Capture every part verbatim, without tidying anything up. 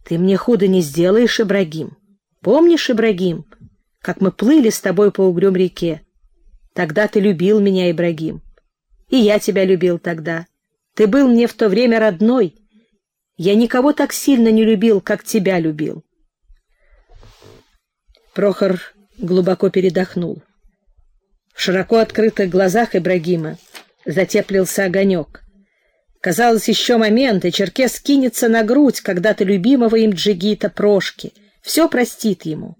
Ты мне худо не сделаешь, Ибрагим. Помнишь, Ибрагим, как мы плыли с тобой по угрюм реке? Тогда ты любил меня, Ибрагим. И я тебя любил тогда. Ты был мне в то время родной. Я никого так сильно не любил, как тебя любил. Прохор глубоко передохнул. В широко открытых глазах Ибрагима затеплился огонек. Казалось, еще момент, и черкес кинется на грудь когда-то любимого им джигита Прошки. Все простит ему.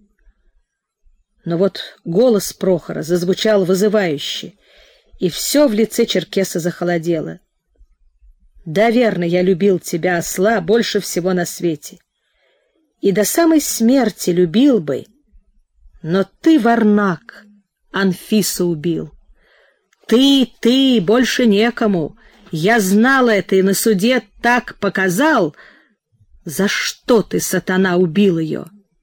Но вот голос Прохора зазвучал вызывающе, и все в лице черкеса захолодело. Да, верно, я любил тебя, осла, больше всего на свете. И до самой смерти любил бы, но ты, Варнак, Анфису убил. Ты, ты, больше некому. Я знал это и на суде так показал. За что ты, сатана, убил ее?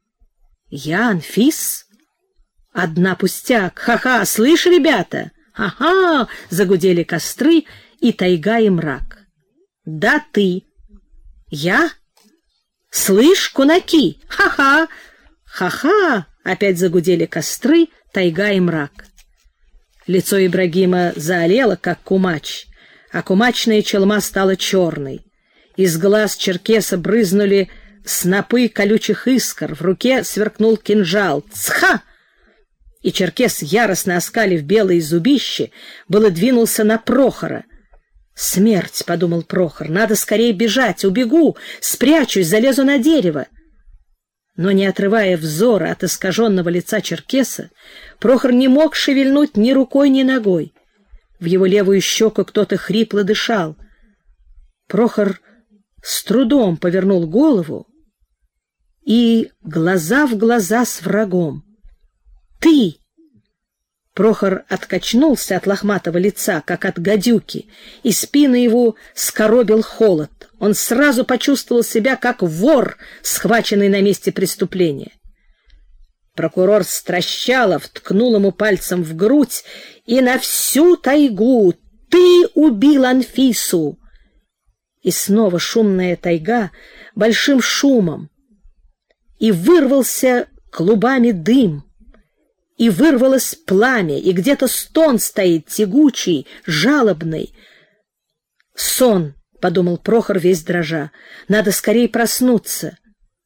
Я, Анфис? Одна пустяк. Ха-ха, слышь, ребята? Ха-ха, загудели костры и тайга и мрак. Да ты. Я? Слышь, кунаки? Ха-ха, ха-ха, опять загудели костры, тайга и мрак. Лицо Ибрагима заолело, как кумач, а кумачная челма стала черной. Из глаз черкеса брызнули снопы колючих искр, в руке сверкнул кинжал. Цха! И черкес, яростно оскалив белые зубища, было двинулся на Прохора. «Смерть!» — подумал Прохор. «Надо скорее бежать! Убегу! Спрячусь! Залезу на дерево!» Но, не отрывая взора от искаженного лица черкеса, Прохор не мог шевельнуть ни рукой, ни ногой. В его левую щеку кто-то хрипло дышал. Прохор с трудом повернул голову и глаза в глаза с врагом. «Ты!» Прохор откачнулся от лохматого лица, как от гадюки, и спину его скоробил холод. Он сразу почувствовал себя как вор, схваченный на месте преступления. Прокурор Стращалов ткнул ему пальцем в грудь и на всю тайгу: «Ты убил Анфису!» И снова шумная тайга большим шумом, и вырвался клубами дым, и вырвалось пламя, и где-то стон стоит тягучий, жалобный. «Сон», — подумал Прохор весь дрожа, — «надо скорее проснуться».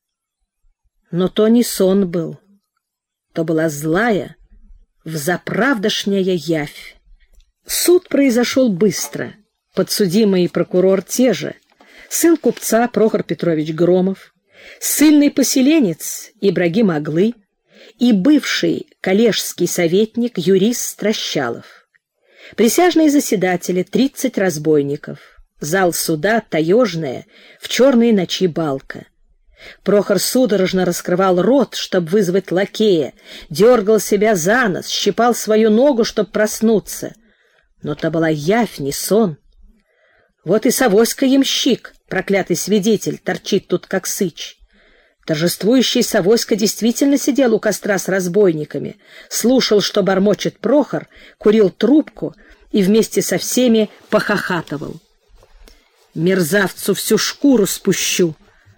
Но то не сон был, то была злая, взаправдошняя явь. Суд произошел быстро, подсудимый и прокурор те же, сын купца Прохор Петрович Громов, ссыльный поселенец Ибрагим Аглы и бывший коллежский советник юрист Стращалов. Присяжные заседатели — тридцать разбойников. Зал суда таежная, в черной ночи балка. Прохор судорожно раскрывал рот, чтобы вызвать лакея, дергал себя за нос, щипал свою ногу, чтобы проснуться. Но то была явь, не сон. Вот и Савоська-ямщик, проклятый свидетель, торчит тут как сыч. Торжествующий Савоська действительно сидел у костра с разбойниками, слушал, что бормочет Прохор, курил трубку и вместе со всеми похохатывал. «Мерзавцу всю шкуру спущу!»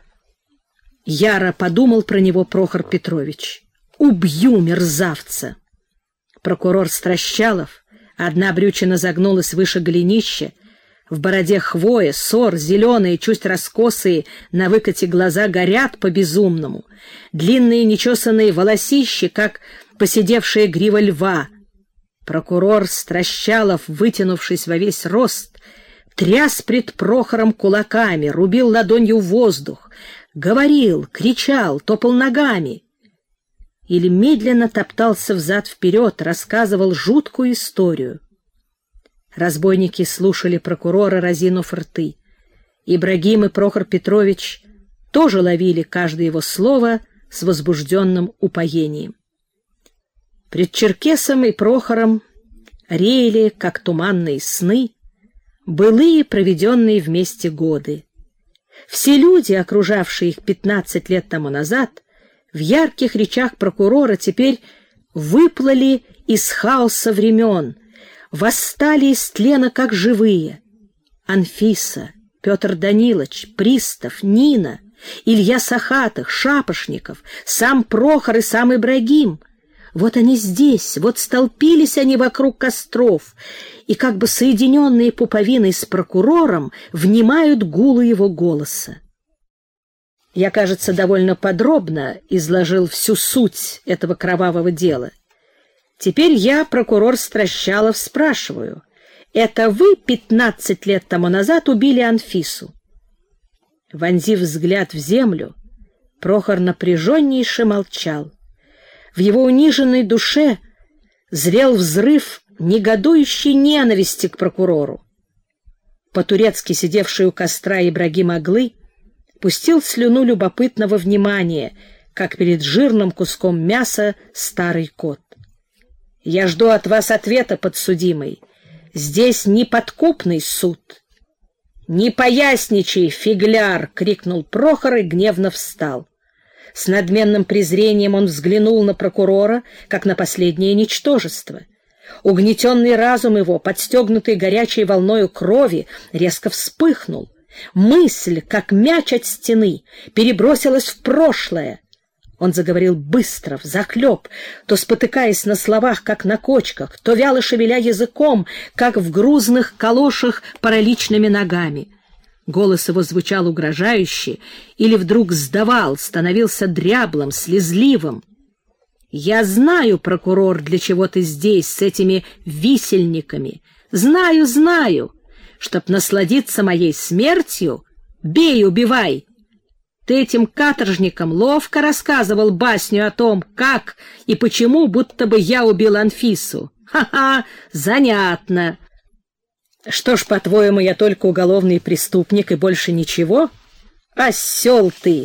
Яро подумал про него Прохор Петрович. «Убью мерзавца!» Прокурор Стращалов, одна брючина загнулась выше голенища, в бороде хвоя, сор, зеленые, чуть раскосые, на выкате глаза горят по-безумному, длинные нечесанные волосищи, как поседевшая грива льва. Прокурор Стращалов, вытянувшись во весь рост, тряс пред Прохором кулаками, рубил ладонью воздух, говорил, кричал, топал ногами или медленно топтался взад-вперед, рассказывал жуткую историю. Разбойники слушали прокурора, разинув рты. Ибрагим и Прохор Петрович тоже ловили каждое его слово с возбужденным упоением. Пред черкесом и Прохором реяли, как туманные сны, былые проведенные вместе годы. Все люди, окружавшие их пятнадцать лет тому назад, в ярких речах прокурора теперь выплыли из хаоса времен, восстали из тлена, как живые. Анфиса, Петр Данилович, Пристав, Нина, Илья Сахатых, Шапошников, сам Прохор и сам Ибрагим. Вот они здесь, вот столпились они вокруг костров, и как бы соединенные пуповиной с прокурором внимают гулу его голоса. Я, кажется, довольно подробно изложил всю суть этого кровавого дела. Теперь я, прокурор Стращалов, спрашиваю: это вы пятнадцать лет тому назад убили Анфису? Вонзив взгляд в землю, Прохор напряженнейше молчал. В его униженной душе зрел взрыв негодующей ненависти к прокурору. По-турецки сидевший у костра Ибрагим Аглы пустил слюну любопытного внимания, как перед жирным куском мяса старый кот. «Я жду от вас ответа, подсудимый. Здесь неподкупный суд». «Не поясничай, фигляр!» — крикнул Прохор и гневно встал. С надменным презрением он взглянул на прокурора, как на последнее ничтожество. Угнетенный разум его, подстегнутый горячей волною крови, резко вспыхнул. Мысль, как мяч от стены, перебросилась в прошлое. Он заговорил быстро, взахлеб, то спотыкаясь на словах, как на кочках, то вяло шевеля языком, как в грузных калошах параличными ногами. Голос его звучал угрожающе или вдруг сдавал, становился дряблым, слезливым. «Я знаю, прокурор, для чего ты здесь с этими висельниками. Знаю, знаю. Чтоб насладиться моей смертью, бей, убивай. Ты этим каторжникам ловко рассказывал басню о том, как и почему, будто бы я убил Анфису. Ха-ха, занятно. Что ж, по-твоему, я только уголовный преступник и больше ничего? Осел ты!»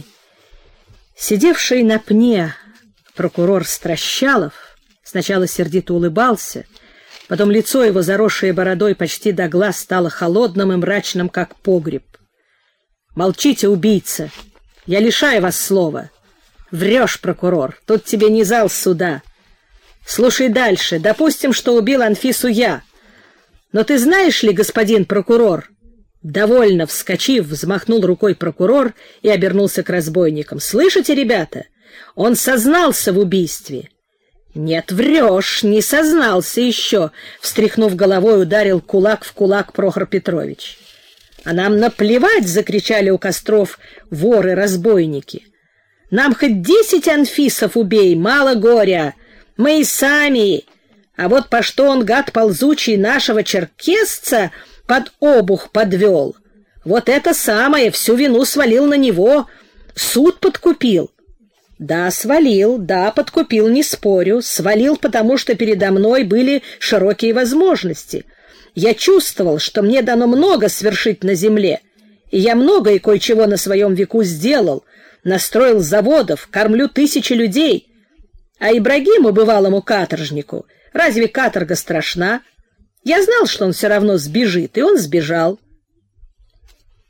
Сидевший на пне прокурор Стращалов сначала сердито улыбался, потом лицо его, заросшее бородой почти до глаз, стало холодным и мрачным, как погреб. «Молчите, убийца! Я лишаю вас слова. Врешь, прокурор, тут тебе не зал суда. Слушай дальше. Допустим, что убил Анфису я. Но ты знаешь ли, господин прокурор?» Довольно вскочив, взмахнул рукой прокурор и обернулся к разбойникам. «Слышите, ребята? Он сознался в убийстве». «Нет, врешь, не сознался еще», — встряхнув головой, ударил кулак в кулак Прохор Петрович. «А нам наплевать!» — закричали у костров воры-разбойники. «Нам хоть десять Анфисов убей, мало горя. Мы и сами. А вот по что он, гад ползучий, нашего черкесца под обух подвел. Вот это самое, всю вину свалил на него. Суд подкупил». «Да, свалил, да, подкупил, не спорю. Свалил, потому что передо мной были широкие возможности. Я чувствовал, что мне дано много свершить на земле, и я много и кое-чего на своем веку сделал, настроил заводов, кормлю тысячи людей. А Ибрагиму, бывалому каторжнику, разве каторга страшна? Я знал, что он все равно сбежит, и он сбежал.